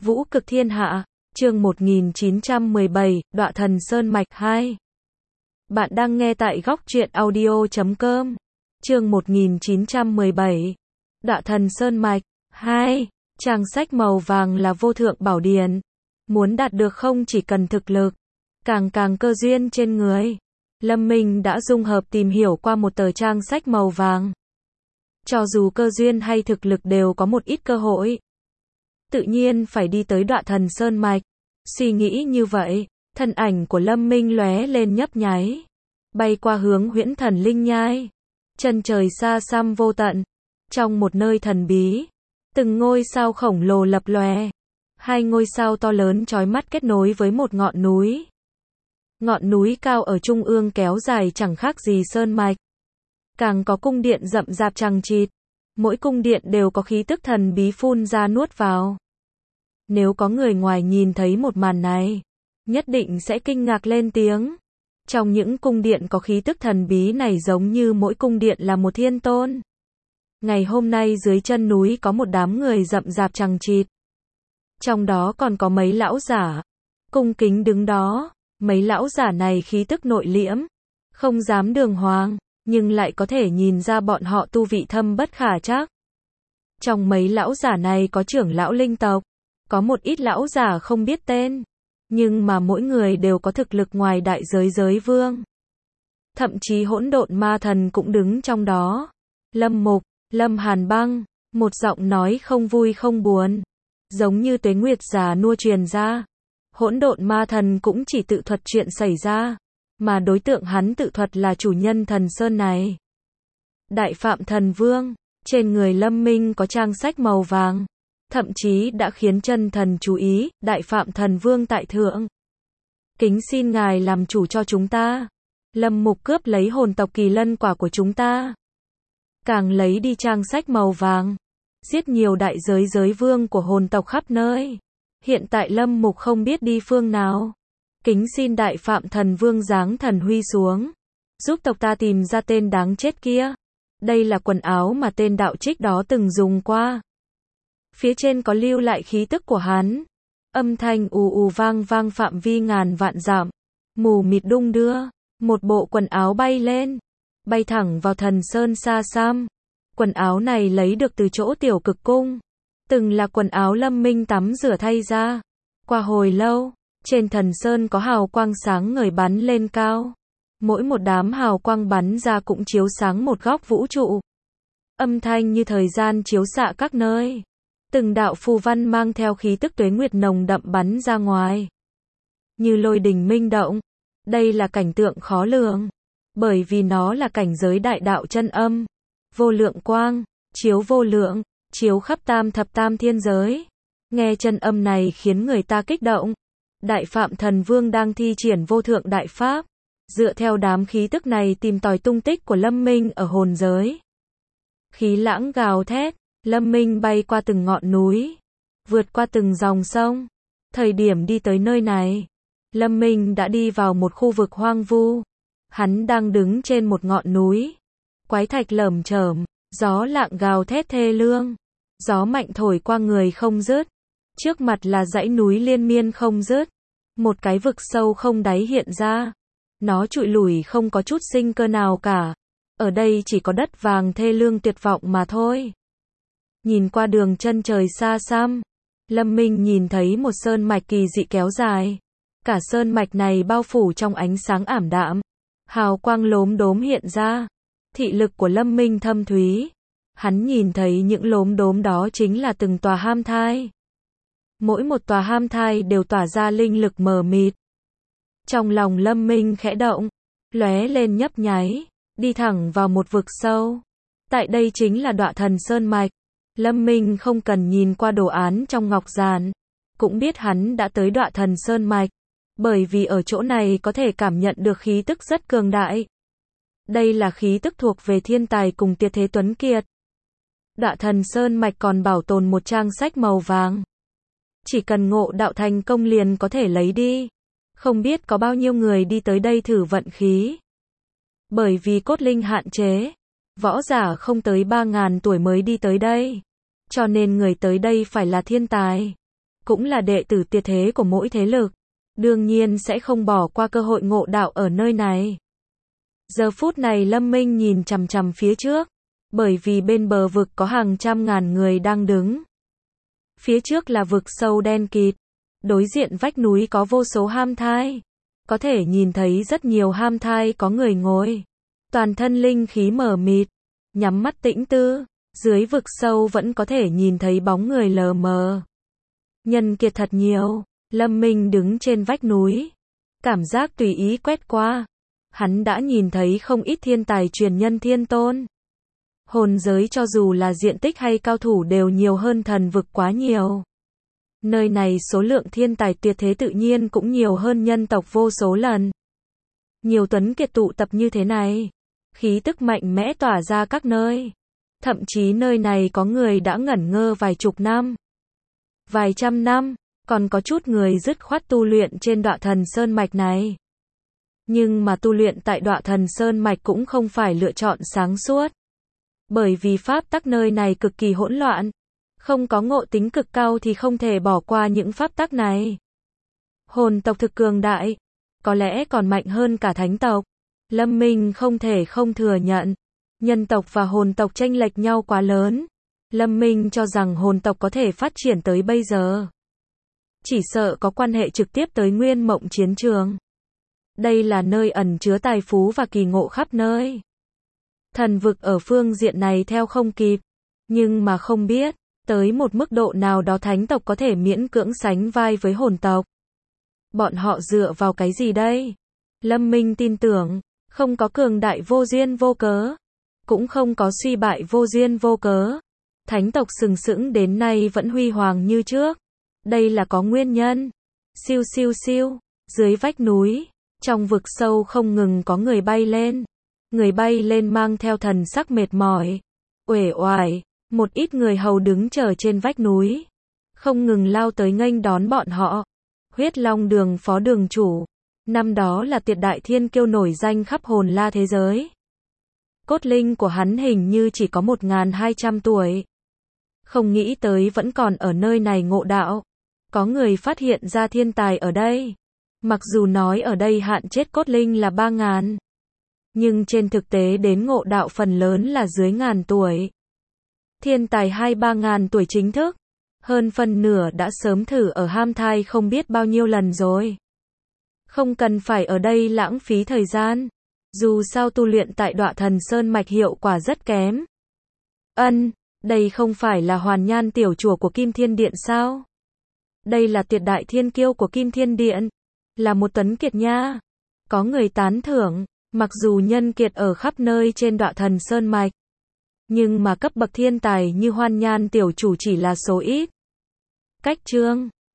Vũ cực thiên hạ, chương 1917, Đọa thần Sơn Mạch 2. Bạn đang nghe tại góc truyện audio.com. Chương 1917, Đọa thần Sơn Mạch 2. Trang sách màu vàng là vô thượng bảo điển. Muốn đạt được không chỉ cần thực lực, càng cơ duyên trên người. Lâm Minh đã dung hợp tìm hiểu qua một tờ trang sách màu vàng. Cho dù cơ duyên hay thực lực đều có một ít cơ hội, tự nhiên phải đi tới Đọa thần Sơn Mạch. Suy nghĩ như vậy, thân ảnh của Lâm Minh lóe lên nhấp nháy, bay qua hướng Huyễn Thần Linh Nhai. Chân trời xa xăm vô tận, trong một nơi thần bí, từng ngôi sao khổng lồ lập lòe. Hai ngôi sao to lớn chói mắt kết nối với một ngọn núi. Ngọn núi cao ở trung ương kéo dài chẳng khác gì sơn mạch. Càng có cung điện rậm rạp chằng chịt, mỗi cung điện đều có khí tức thần bí phun ra nuốt vào. Nếu có người ngoài nhìn thấy một màn này, nhất định sẽ kinh ngạc lên tiếng. Trong những cung điện có khí tức thần bí này giống như mỗi cung điện là một thiên tôn. Ngày hôm nay dưới chân núi có một đám người rậm rạp chằng chịt. Trong đó còn có mấy lão giả, cung kính đứng đó. Mấy lão giả này khí tức nội liễm, không dám đường hoàng, nhưng lại có thể nhìn ra bọn họ tu vị thâm bất khả trắc. Trong mấy lão giả này có trưởng lão linh tộc, có một ít lão giả không biết tên, nhưng mà mỗi người đều có thực lực ngoài đại giới giới vương. Thậm chí hỗn độn ma thần cũng đứng trong đó. Lâm Mục, Lâm Hàn Băng, một giọng nói không vui không buồn, giống như tuế nguyệt già nua truyền ra. Hỗn độn ma thần cũng chỉ tự thuật chuyện xảy ra, mà đối tượng hắn tự thuật là chủ nhân thần sơn này. Đại Phạm Thần Vương, trên người Lâm Minh có trang sách màu vàng, thậm chí đã khiến chân thần chú ý. Đại Phạm Thần Vương tại thượng, kính xin ngài làm chủ cho chúng ta. Lâm Mục cướp lấy hồn tộc kỳ lân quả của chúng ta, càng lấy đi trang sách màu vàng, giết nhiều đại giới giới vương của hồn tộc khắp nơi. Hiện tại Lâm Mục không biết đi phương nào. Kính xin Đại Phạm Thần Vương giáng thần huy xuống, giúp tộc ta tìm ra tên đáng chết kia. Đây là quần áo mà tên đạo trích đó từng dùng qua. Phía trên có lưu lại khí tức của hắn. Âm thanh ù ù vang vang phạm vi ngàn vạn dặm, mù mịt đung đưa. Một bộ quần áo bay lên, bay thẳng vào thần sơn xa xăm. Quần áo này lấy được từ chỗ Tiểu Cực Cung, từng là quần áo Lâm Minh tắm rửa thay ra. Qua hồi lâu, trên thần sơn có hào quang sáng ngời bắn lên cao. Mỗi một đám hào quang bắn ra cũng chiếu sáng một góc vũ trụ. Âm thanh như thời gian chiếu xạ các nơi. Từng đạo phù văn mang theo khí tức tuế nguyệt nồng đậm bắn ra ngoài, như lôi đình minh động. Đây là cảnh tượng khó lường, bởi vì nó là cảnh giới đại đạo chân âm. Vô lượng quang, chiếu vô lượng, chiếu khắp tam thập tam thiên giới. Nghe chân âm này khiến người ta kích động. Đại Phạm Thần Vương đang thi triển vô thượng đại pháp, dựa theo đám khí tức này tìm tòi tung tích của Lâm Minh ở hồn giới. Khí lãng gào thét, Lâm Minh bay qua từng ngọn núi, vượt qua từng dòng sông. Thời điểm đi tới nơi này, Lâm Minh đã đi vào một khu vực hoang vu. Hắn đang đứng trên một ngọn núi, quái thạch lởm chởm, gió lạng gào thét thê lương. Gió mạnh thổi qua người không dứt. Trước mặt là dãy núi liên miên không dứt. Một cái vực sâu không đáy hiện ra. Nó trụi lủi không có chút sinh cơ nào cả. Ở đây chỉ có đất vàng thê lương tuyệt vọng mà thôi. Nhìn qua đường chân trời xa xăm, Lâm Minh nhìn thấy một sơn mạch kỳ dị kéo dài. Cả sơn mạch này bao phủ trong ánh sáng ảm đạm. Hào quang lốm đốm hiện ra. Thị lực của Lâm Minh thâm thúy. Hắn nhìn thấy những lốm đốm đó chính là từng tòa ham thai. Mỗi một tòa ham thai đều tỏa ra linh lực mờ mịt. Trong lòng Lâm Minh khẽ động, lóe lên nhấp nháy, đi thẳng vào một vực sâu. Tại đây chính là Đọa thần Sơn Mạch. Lâm Minh không cần nhìn qua đồ án trong ngọc giản, cũng biết hắn đã tới Đọa thần Sơn Mạch, bởi vì ở chỗ này có thể cảm nhận được khí tức rất cường đại. Đây là khí tức thuộc về thiên tài cùng tuyệt thế tuấn kiệt. Đọa thần Sơn Mạch còn bảo tồn một trang sách màu vàng. Chỉ cần ngộ đạo thành công liền có thể lấy đi. Không biết có bao nhiêu người đi tới đây thử vận khí. Bởi vì cốt linh hạn chế, võ giả không tới 3.000 tuổi mới đi tới đây. Cho nên người tới đây phải là thiên tài. cũng là đệ tử tuyệt thế của mỗi thế lực, đương nhiên sẽ không bỏ qua cơ hội ngộ đạo ở nơi này. Giờ phút này Lâm Minh nhìn chằm chằm phía trước, bởi vì bên bờ vực có hàng trăm ngàn người đang đứng. Phía trước là vực sâu đen kịt, đối diện vách núi có vô số ham thai, có thể nhìn thấy rất nhiều ham thai có người ngồi, toàn thân linh khí mờ mịt, nhắm mắt tĩnh tư, dưới vực sâu vẫn có thể nhìn thấy bóng người lờ mờ. Nhân kiệt thật nhiều, Lâm Minh đứng trên vách núi, cảm giác tùy ý quét qua, hắn đã nhìn thấy không ít thiên tài truyền nhân thiên tôn. Hồn giới cho dù là diện tích hay cao thủ đều nhiều hơn thần vực quá nhiều. Nơi này số lượng thiên tài tuyệt thế tự nhiên cũng nhiều hơn nhân tộc vô số lần. Nhiều tuấn kiệt tụ tập như thế này, khí tức mạnh mẽ tỏa ra các nơi. Thậm chí nơi này có người đã ngẩn ngơ vài chục năm, vài trăm năm, còn có chút người dứt khoát tu luyện trên Đọa Thần Sơn Mạch này. Nhưng mà tu luyện tại Đọa Thần Sơn Mạch cũng không phải lựa chọn sáng suốt. Bởi vì pháp tắc nơi này cực kỳ hỗn loạn, không có ngộ tính cực cao thì không thể bỏ qua những pháp tắc này. Hồn tộc thực cường đại, có lẽ còn mạnh hơn cả thánh tộc. Lâm Minh không thể không thừa nhận, nhân tộc và hồn tộc chênh lệch nhau quá lớn. Lâm Minh cho rằng hồn tộc có thể phát triển tới bây giờ, chỉ sợ có quan hệ trực tiếp tới Nguyên Mộng chiến trường. Đây là nơi ẩn chứa tài phú và kỳ ngộ khắp nơi. Thần vực ở phương diện này theo không kịp, nhưng mà không biết, tới một mức độ nào đó thánh tộc có thể miễn cưỡng sánh vai với hồn tộc. Bọn họ dựa vào cái gì đây? Lâm Minh tin tưởng, không có cường đại vô duyên vô cớ, cũng không có suy bại vô duyên vô cớ. Thánh tộc sừng sững đến nay vẫn huy hoàng như trước. Đây là có nguyên nhân. Siêu siêu siêu, dưới vách núi, trong vực sâu không ngừng có người bay lên. Người bay lên mang theo thần sắc mệt mỏi, uể oải, một ít người hầu đứng chờ trên vách núi, không ngừng lao tới nghênh đón bọn họ. Huyết Long Đường phó đường chủ, năm đó là tuyệt đại thiên kiêu nổi danh khắp hồn la thế giới. Cốt linh của hắn hình như chỉ có 1200 tuổi. Không nghĩ tới vẫn còn ở nơi này ngộ đạo. Có người phát hiện ra thiên tài ở đây. Mặc dù nói ở đây hạn chết cốt linh là 3000, nhưng trên thực tế đến ngộ đạo phần lớn là dưới 1000 tuổi. Thiên tài 2-3 ngàn tuổi chính thức, hơn phân nửa đã sớm thử ở ham thai không biết bao nhiêu lần rồi. Không cần phải ở đây lãng phí thời gian. Dù sao tu luyện tại Đọa Thần Sơn Mạch hiệu quả rất kém. Đây không phải là Hoàn Nhan tiểu chùa của Kim Thiên Điện sao? Đây là tuyệt đại thiên kiêu của Kim Thiên Điện, là một tuấn kiệt nha. Có người tán thưởng, mặc dù nhân kiệt ở khắp nơi trên Đọa Thần Sơn Mạch, nhưng mà cấp bậc thiên tài như Hoàn Nhan tiểu chủ chỉ là số ít. Cách chương